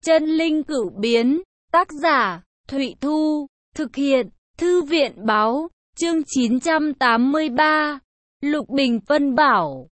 Chân linh cửu biến, tác giả, Thụy Thu, thực hiện, Thư viện báo, chương 983. Lục Bình phân bảo,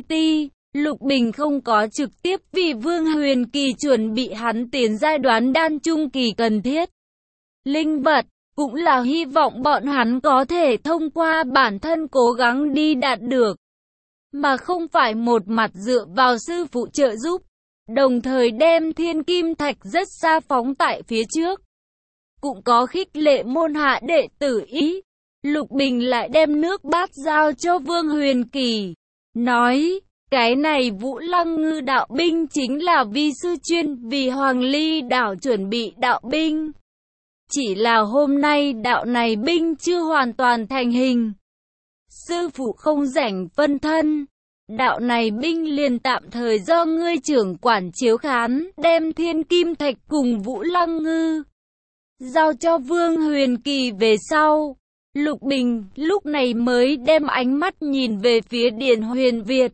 Lục Bình không có trực tiếp vì Vương Huyền Kỳ chuẩn bị hắn tiến giai đoán đan trung kỳ cần thiết. Linh vật, cũng là hy vọng bọn hắn có thể thông qua bản thân cố gắng đi đạt được, mà không phải một mặt dựa vào sư phụ trợ giúp, đồng thời đem thiên kim thạch rất xa phóng tại phía trước. Cũng có khích lệ môn hạ đệ tử ý. Lục Bình lại đem nước bát giao cho Vương Huyền Kỳ, nói, cái này Vũ Lăng Ngư đạo binh chính là vi sư chuyên vì Hoàng Ly đảo chuẩn bị đạo binh. Chỉ là hôm nay đạo này binh chưa hoàn toàn thành hình. Sư phụ không rảnh phân thân. Đạo này binh liền tạm thời do ngươi trưởng quản chiếu khán, đem thiên kim thạch cùng Vũ Lăng Ngư giao cho Vương Huyền Kỳ về sau. Lục Bình lúc này mới đem ánh mắt nhìn về phía Điền Huyền Việt,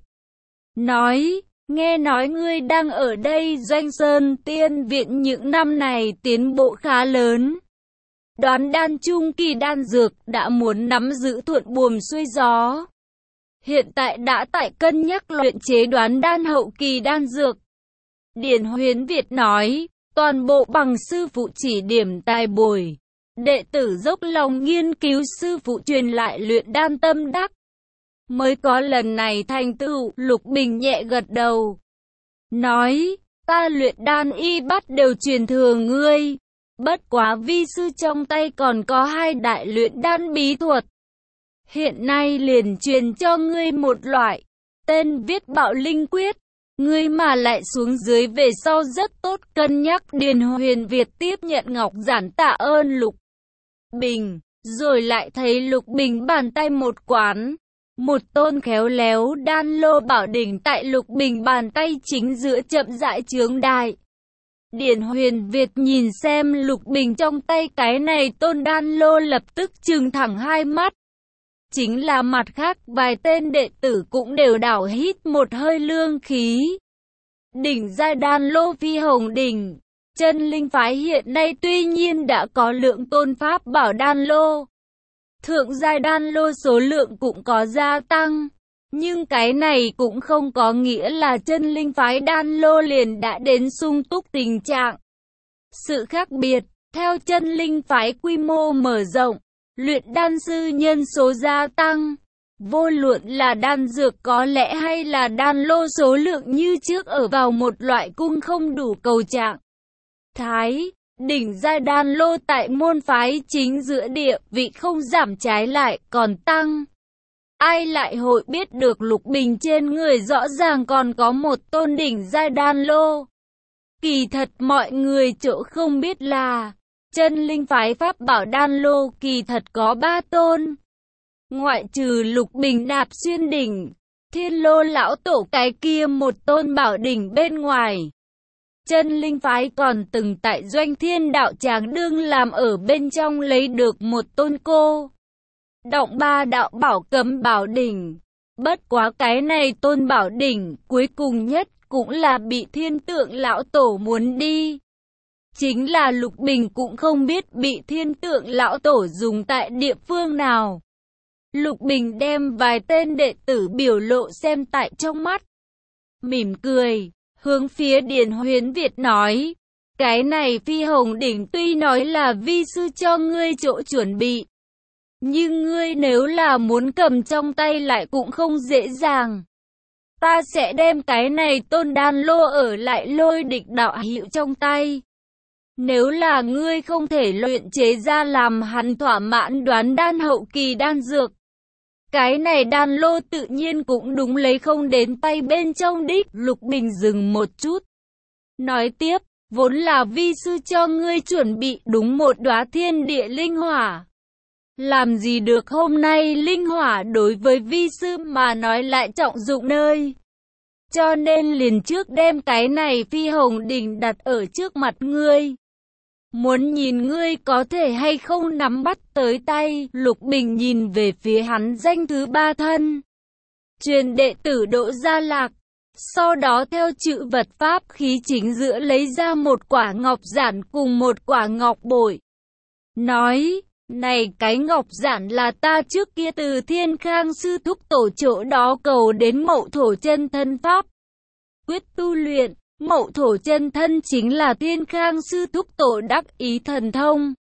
nói, nghe nói ngươi đang ở đây Doanh Sơn Tiên Viện những năm này tiến bộ khá lớn. Đoán đan trung kỳ đan dược đã muốn nắm giữ thuận buồm xuôi gió. Hiện tại đã tại cân nhắc luyện chế đoán đan hậu kỳ đan dược. Điền Huyền Việt nói, toàn bộ bằng sư phụ chỉ điểm tài bồi. Đệ tử dốc lòng nghiên cứu sư phụ truyền lại luyện đan tâm đắc, mới có lần này thành tựu. Lục Bình nhẹ gật đầu, nói, ta luyện đan y bắt đều truyền thừa ngươi. Bất quá vi sư trong tay còn có 2 đại luyện đan bí thuật. Hiện nay liền truyền cho ngươi một loại, tên viết Bạo Linh Quyết. Ngươi mà lại xuống dưới về sau rất tốt cân nhắc. Điền Huyền Việt tiếp nhận ngọc giản tạ ơn Lục Bình, rồi lại thấy Lục Bình bàn tay một quán, một tôn khéo léo đan lô bảo đỉnh tại Lục Bình bàn tay chính giữa chậm rãi chướng đại. Điền Huyền Việt nhìn xem Lục Bình trong tay cái này tôn đan lô lập tức trừng thẳng hai mắt. Chính là mặt khác vài tên đệ tử cũng đều đảo hít một hơi lương khí. Đỉnh giai đan lô phi hồng đỉnh. Chân linh phái hiện nay tuy nhiên đã có lượng tôn pháp bảo đan lô, thượng giai đan lô số lượng cũng có gia tăng, nhưng cái này cũng không có nghĩa là chân linh phái đan lô liền đã đến sung túc tình trạng. Sự khác biệt, theo chân linh phái quy mô mở rộng, luyện đan sư nhân số gia tăng, vô luận là đan dược có lẽ hay là đan lô số lượng như trước ở vào một loại cung không đủ cầu trạng thái. Đỉnh giai đan lô tại môn phái chính giữa địa vị không giảm trái lại còn tăng. Ai lại hội biết được Lục Bình trên người rõ ràng còn có một tôn đỉnh giai đan lô. Kỳ thật mọi người chỗ không biết là chân linh phái pháp bảo đan lô kỳ thật có 3 tôn. Ngoại trừ Lục Bình đạp xuyên đỉnh, Thiên Lô lão tổ cái kia một tôn bảo đỉnh bên ngoài. Chân linh phái còn từng tại Doanh Thiên đạo tràng đương làm ở bên trong lấy được một tôn cô động 3 đạo bảo cấm bảo đỉnh. Bất quá cái này tôn bảo đỉnh cuối cùng nhất cũng là bị Thiên Tượng lão tổ muốn đi. Chính là Lục Bình cũng không biết bị Thiên Tượng lão tổ dùng tại địa phương nào. Lục Bình đem vài tên đệ tử biểu lộ xem tại trong mắt, mỉm cười, hướng phía Điền Huyền Việt nói, cái này phi hồng đỉnh tuy nói là vi sư cho ngươi chỗ chuẩn bị, nhưng ngươi nếu là muốn cầm trong tay lại cũng không dễ dàng. Ta sẽ đem cái này tôn đan lô ở lại Lôi Địch đạo hữu trong tay. Nếu là ngươi không thể luyện chế ra làm hắn thỏa mãn đoán đan hậu kỳ đan dược, cái này đan lô tự nhiên cũng đúng lấy không đến tay bên trong đích. Lục Bình dừng một chút, nói tiếp, vốn là vi sư cho ngươi chuẩn bị đúng một đóa thiên địa linh hỏa. Làm gì được hôm nay linh hỏa đối với vi sư mà nói lại trọng dụng nơi. Cho nên liền trước đem cái này phi hồng đỉnh đặt ở trước mặt ngươi. Muốn nhìn ngươi có thể hay không nắm bắt tới tay. Lục Bình nhìn về phía hắn danh thứ 3 thân truyền đệ tử Đỗ Gia Lạc, Sau đó theo chữ vật pháp khí chính giữa lấy ra một quả ngọc giản cùng một quả ngọc bội. Nói, này cái ngọc giản là ta trước kia từ Thiên Khang sư thúc tổ chỗ đó cầu đến Mậu Thổ chân thân pháp quyết tu luyện. Mậu Thổ chân thân chính là Thiên Khang sư thúc tổ đắc ý thần thông.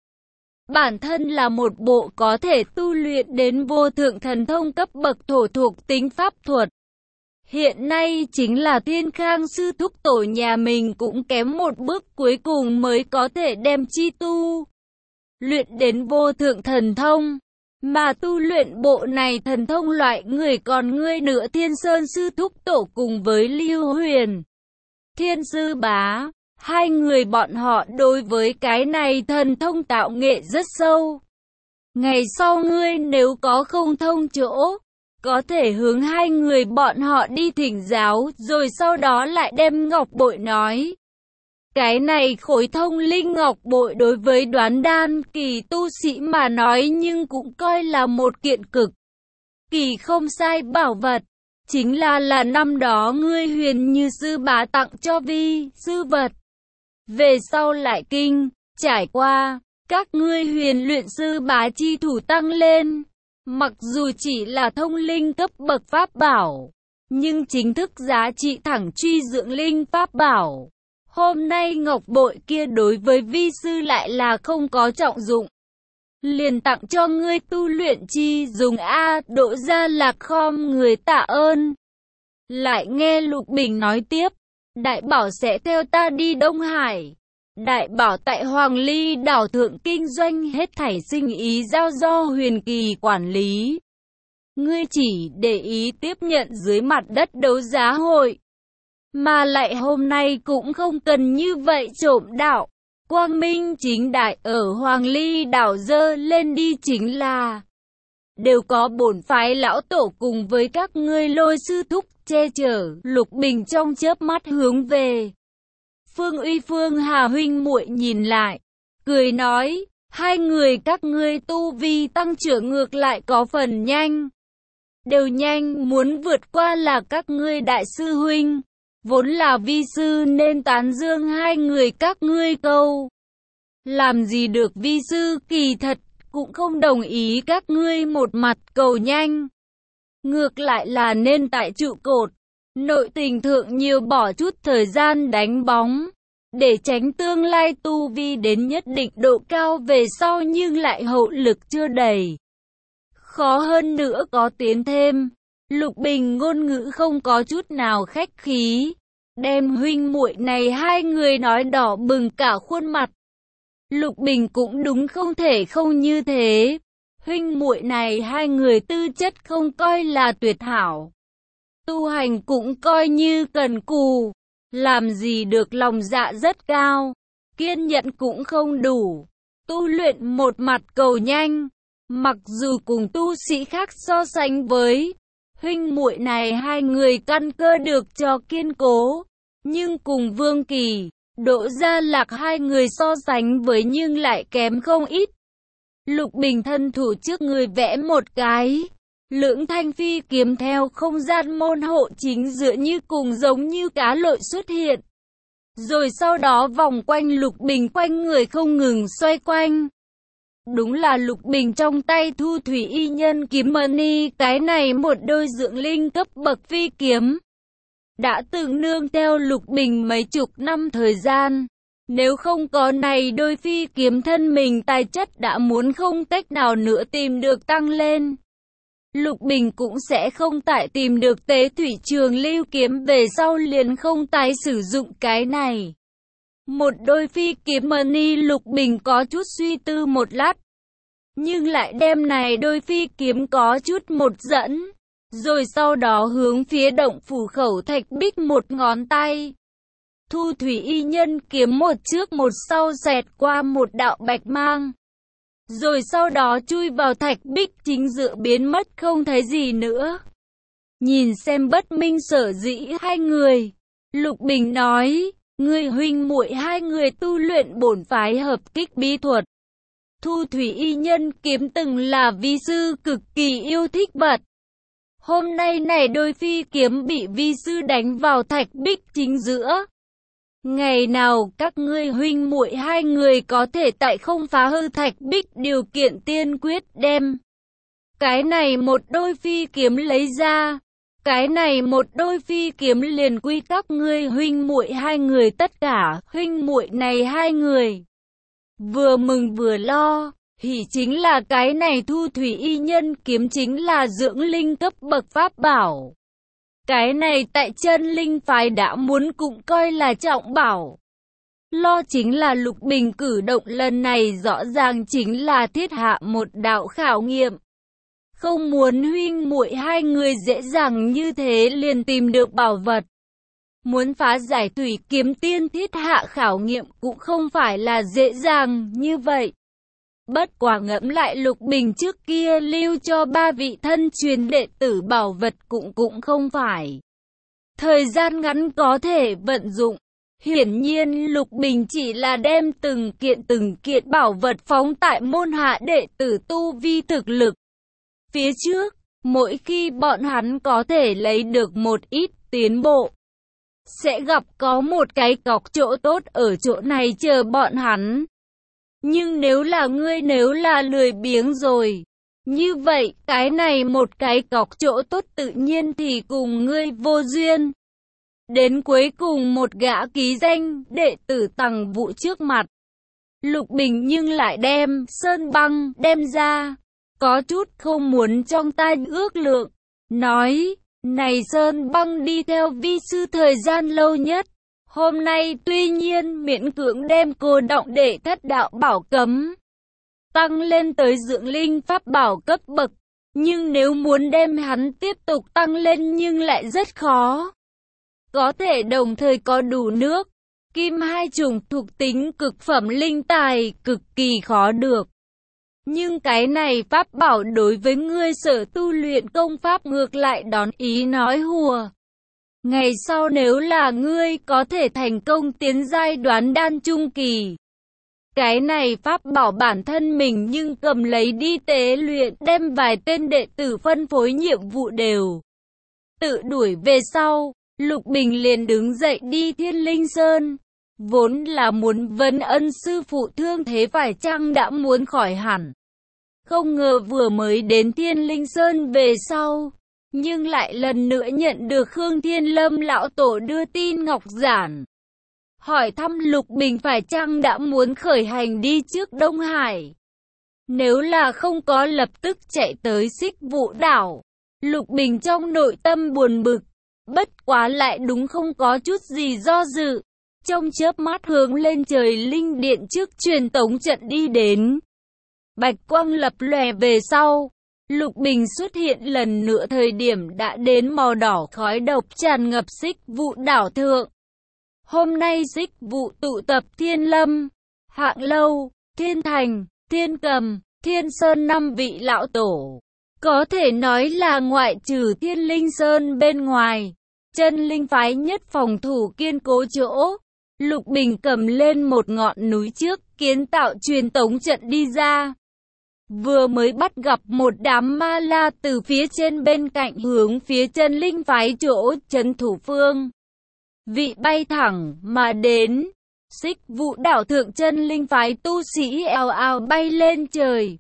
Bản thân là một bộ có thể tu luyện đến vô thượng thần thông cấp bậc thổ thuộc tính pháp thuật. Hiện nay chính là Thiên Khang sư thúc tổ nhà mình cũng kém một bước cuối cùng mới có thể đem chi tu luyện đến vô thượng thần thông. Mà tu luyện bộ này thần thông loại người còn ngươi nữa Thiên Sơn sư thúc tổ cùng với Lưu Huyền Thiên sư bá. Hai người bọn họ đối với cái này thần thông tạo nghệ rất sâu. Ngày sau ngươi nếu có không thông chỗ, có thể hướng hai người bọn họ đi thỉnh giáo, rồi sau đó lại đem ngọc bội nói. Cái này khối thông linh ngọc bội đối với đoán đan kỳ tu sĩ mà nói nhưng cũng coi là một kiện cực kỳ không sai bảo vật. Chính là năm đó ngươi Huyền Như sư bá tặng cho vi sư vật. Về sau lại trải qua, các ngươi huyền luyện sư bá chi thủ tăng lên. Mặc dù chỉ là thông linh cấp bậc pháp bảo, nhưng chính thức giá trị thẳng truy dưỡng linh pháp bảo. Hôm nay ngọc bội kia đối với vi sư lại là không có trọng dụng. Liền tặng cho ngươi tu luyện chi dùng a. Đỗ Gia Lạc khom người tạ ơn. Lại nghe Lục Bình nói tiếp. Đại bảo sẽ theo ta đi Đông Hải. Đại bảo tại Hoàng Ly đảo thượng kinh doanh hết thảy sinh ý giao do Huyền Kỳ quản lý. Ngươi chỉ để ý tiếp nhận dưới mặt đất đấu giá hội. Mà lại hôm nay cũng không cần như vậy trộm đạo. Quang minh chính đại ở Hoàng Ly đảo dơ lên đi chính là đều có bổn phái lão tổ cùng với các ngươi Lôi sư thúc che chở. Lục Bình trong chớp mắt hướng về Phương Uy Phương Hà huynh muội nhìn lại, cười nói, hai người các ngươi tu vi tăng trưởng ngược lại có phần nhanh. Đều nhanh muốn vượt qua là các ngươi đại sư huynh. Vốn là vi sư nên tán dương hai người các ngươi câu. Làm gì được vi sư kỳ thật cũng không đồng ý các ngươi một mặt cầu nhanh. Ngược lại là nên tại trụ cột, nội tình thượng nhiều bỏ chút thời gian đánh bóng. Để tránh tương lai tu vi đến nhất định độ cao về sau nhưng lại hậu lực chưa đầy. Khó hơn nữa có tiến thêm. Lục Bình ngôn ngữ không có chút nào khách khí. Đem huynh muội này hai người nói đỏ bừng cả khuôn mặt. Lục Bình cũng đúng không thể không như thế. Huynh muội này hai người tư chất không coi là tuyệt hảo. Tu hành cũng coi như cần cù. Làm gì được lòng dạ rất cao. Kiên nhẫn cũng không đủ. Tu luyện một mặt cầu nhanh. Mặc dù cùng tu sĩ khác so sánh với huynh muội này hai người căn cơ được cho kiên cố. Nhưng cùng Vương Kỳ, Đỗ Gia Lạc hai người so sánh với nhưng lại kém không ít. Lục Bình thân thủ trước người vẽ một cái. Lưỡng thanh phi kiếm theo không gian môn hộ chính dựa như cùng giống như cá lội xuất hiện. Rồi sau đó vòng quanh Lục Bình quanh người không ngừng xoay quanh. Đúng là Lục Bình trong tay Thu Thủy Y Nhân kiếm mani, cái này một đôi dưỡng linh cấp bậc phi kiếm. Đã từng nương theo Lục Bình mấy chục năm thời gian. Nếu không có này đôi phi kiếm thân mình tài chất đã muốn không cách nào nữa tìm được tăng lên. Lục Bình cũng sẽ không tại tìm được Tế Thủy Trường Lưu kiếm về sau liền không tái sử dụng cái này. Một đôi phi kiếm mani Lục Bình có chút suy tư một lát. Nhưng lại đem này đôi phi kiếm có chút một dẫn. Rồi sau đó hướng phía động phủ khẩu thạch bích một ngón tay. Thu Thủy Y Nhân kiếm một trước một sau xẹt qua một đạo bạch mang. Rồi sau đó chui vào thạch bích chính giữa biến mất không thấy gì nữa. Nhìn xem bất minh sở dĩ hai người. Lục Bình nói, ngươi huynh muội hai người tu luyện bổn phái hợp kích bí thuật. Thu Thủy Y Nhân kiếm từng là vi sư cực kỳ yêu thích vật. Hôm nay này đôi phi kiếm bị vi sư đánh vào thạch bích chính giữa. Ngày nào các ngươi huynh muội hai người có thể tại không phá hư thạch bích điều kiện tiên quyết đem cái này một đôi phi kiếm lấy ra. Cái này một đôi phi kiếm liền quy các ngươi huynh muội hai người, tất cả huynh muội này hai người vừa mừng vừa lo. Hỉ chính là cái này thu thủy y nhân kiếm chính là dưỡng linh cấp bậc pháp bảo. Cái này tại chân linh phái đã muốn cũng coi là trọng bảo. Lo chính là Lục Bình cử động lần này rõ ràng chính là thiết hạ một đạo khảo nghiệm. Không muốn huynh muội hai người dễ dàng như thế liền tìm được bảo vật. Muốn phá giải thủy kiếm tiên thiết hạ khảo nghiệm cũng không phải là dễ dàng như vậy. Bất quả ngẫm lại Lục Bình trước kia lưu cho ba vị thân truyền đệ tử bảo vật cũng không phải thời gian ngắn có thể vận dụng. Hiển nhiên Lục Bình chỉ là đem từng kiện bảo vật phóng tại môn hạ đệ tử tu vi thực lực phía trước, mỗi khi bọn hắn có thể lấy được một ít tiến bộ, sẽ gặp có một cái cọc chỗ tốt ở chỗ này chờ bọn hắn. Nhưng nếu là lười biếng rồi, như vậy cái này một cái cọc chỗ tốt tự nhiên thì cùng ngươi vô duyên. Đến cuối cùng một gã ký danh đệ tử Tằng Vũ trước mặt, Lục Bình nhưng lại đem sơn băng đem ra, có chút không muốn trong tai ước lượng, nói, này sơn băng đi theo vi sư thời gian lâu nhất. Hôm nay tuy nhiên miễn cưỡng đem cô động để thất đạo bảo cấm tăng lên tới dưỡng linh pháp bảo cấp bậc, nhưng nếu muốn đem hắn tiếp tục tăng lên nhưng lại rất khó. Có thể đồng thời có đủ nước, kim hai chủng thuộc tính cực phẩm linh tài cực kỳ khó được. Nhưng cái này pháp bảo đối với ngươi sở tu luyện công pháp ngược lại đón ý nói hùa. Ngày sau nếu là ngươi có thể thành công tiến giai đoán đan trung kỳ, cái này pháp bảo bản thân mình nhưng cầm lấy đi tế luyện, đem vài tên đệ tử phân phối nhiệm vụ đều tự đuổi về sau. Lục Bình liền đứng dậy đi Thiên Linh Sơn, vốn là muốn vấn ân sư phụ thương thế phải chăng đã muốn khỏi hẳn. Không ngờ vừa mới đến Thiên Linh Sơn về sau, nhưng lại lần nữa nhận được Khương Thiên Lâm lão tổ đưa tin ngọc giản, hỏi thăm Lục Bình phải chăng đã muốn khởi hành đi trước Đông Hải. Nếu là không có lập tức chạy tới Xích Vũ đảo. Lục Bình trong nội tâm buồn bực, bất quá lại đúng không có chút gì do dự, trong chớp mắt hướng lên trời linh điện trước truyền tống trận đi đến. Bạch quang lập lòe về sau, Lục Bình xuất hiện lần nữa thời điểm đã đến màu đỏ khói độc tràn ngập Xích Vũ đảo thượng. Hôm nay Xích Vũ tụ tập Thiên Lâm, Hạng Lâu, Thiên Thành, Thiên Cầm, Thiên Sơn 5 vị lão tổ. Có thể nói là ngoại trừ Thiên Linh Sơn bên ngoài, chân linh phái nhất phòng thủ kiên cố chỗ. Lục Bình cầm lên một ngọn núi trước kiến tạo truyền tống trận đi ra. Vừa mới bắt gặp một đám ma la từ phía trên bên cạnh hướng phía chân linh phái chỗ trấn thủ phương vị bay thẳng mà đến. Xích Vũ đảo thượng chân linh phái tu sĩ ào ào bay lên trời,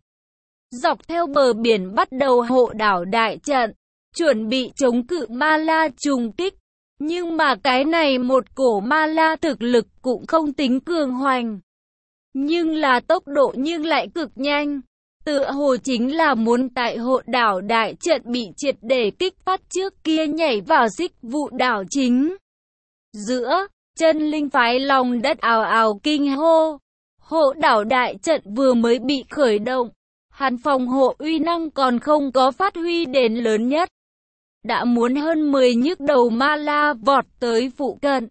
dọc theo bờ biển bắt đầu hộ đảo đại trận, chuẩn bị chống cự ma la trùng kích. Nhưng mà cái này một cổ ma la thực lực cũng không tính cường hoành, nhưng là tốc độ nhưng lại cực nhanh. Tựa hồ chính là muốn tại hộ đảo đại trận bị triệt để kích phát trước kia nhảy vào Xích Vũ đảo chính giữa. Chân linh phái lòng đất ào ào kinh hô. Hộ đảo đại trận vừa mới bị khởi động, hắn phòng hộ uy năng còn không có phát huy đến lớn nhất, đã muốn hơn 10 nhức đầu ma la vọt tới phụ cận.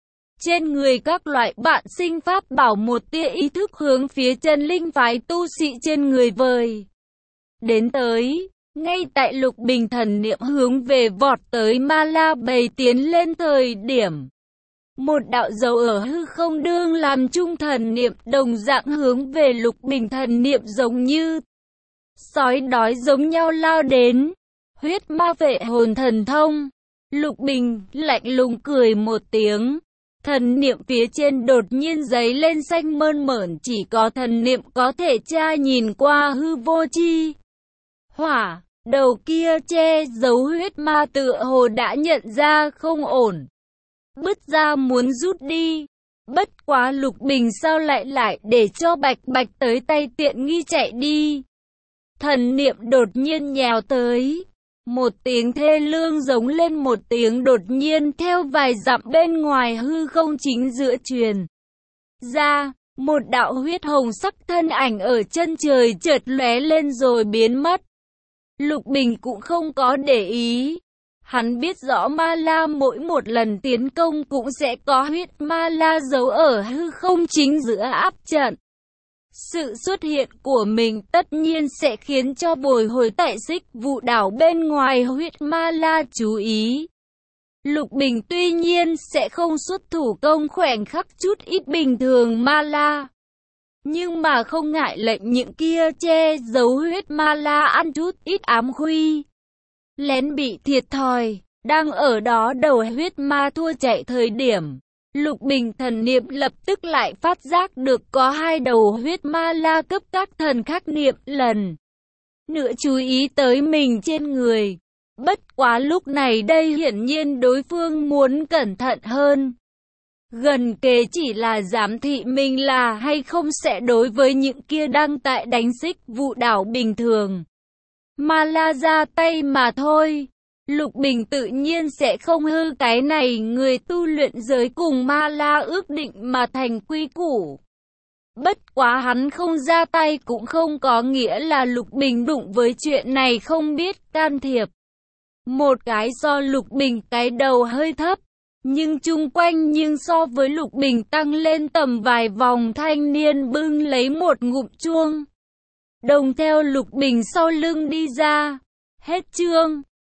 Trên người các loại bạn sinh pháp bảo một tia ý thức hướng phía chân linh phái tu sĩ trên người vời đến tới. Ngay tại Lục Bình thần niệm hướng về vọt tới ma la bầy tiến lên thời điểm, một đạo dấu ở hư không đương làm trung thần niệm đồng dạng hướng về Lục Bình thần niệm giống như sói đói giống nhau lao đến. huyết ma vệ hồn thần thông. Lục Bình lạnh lùng cười một tiếng. Thần niệm phía trên đột nhiên giấy lên xanh mơn mởn, chỉ có thần niệm có thể tra nhìn qua hư vô chi. Hỏa, đầu kia che giấu huyết ma tựa hồ đã nhận ra không ổn. Bứt ra muốn rút đi. Bất quá Lục Bình sao lại để cho Bạch Bạch tới tay tiện nghi chạy đi. Thần niệm đột nhiên nhào tới. Một tiếng thê lương giống lên một tiếng đột nhiên theo vài dặm bên ngoài hư không chính giữa truyền ra. Một đạo huyết hồng sắc thân ảnh ở chân trời chợt lóe lên rồi biến mất. Lục Bình cũng không có để ý. Hắn biết rõ ma la mỗi một lần tiến công cũng sẽ có huyết ma la giấu ở hư không chính giữa áp trận. Sự xuất hiện của mình tất nhiên sẽ khiến cho bồi hồi tại Xích Vụ đảo bên ngoài huyết ma la chú ý. Lục Bình tuy nhiên sẽ không xuất thủ công khoảnh khắc chút ít bình thường ma la. Nhưng mà không ngại lệnh những kia che giấu huyết ma la ăn chút ít ám khuy. Lén bị thiệt thòi, đang ở đó đầu huyết ma thua chạy thời điểm. Lục Bình thần niệm lập tức lại phát giác được có hai đầu huyết ma la cấp các thần khắc niệm lần nữa chú ý tới mình trên người. Bất quá lúc này đây hiển nhiên đối phương muốn cẩn thận hơn. Gần kề chỉ là giám thị mình là hay không sẽ đối với những kia đang tại đánh Xích Vụ đảo bình thường. Ma la ra tay mà thôi. Lục Bình tự nhiên sẽ không hư cái này người tu luyện giới cùng ma la ước định mà thành quy củ. Bất quá hắn không ra tay cũng không có nghĩa là Lục Bình đụng với chuyện này không biết can thiệp. Một cái do Lục Bình cái đầu hơi thấp, nhưng chung quanh nhưng so với Lục Bình tăng lên tầm vài vòng thanh niên bưng lấy một ngụm chuông. Đồng theo Lục Bình sau lưng đi ra. Hết chương.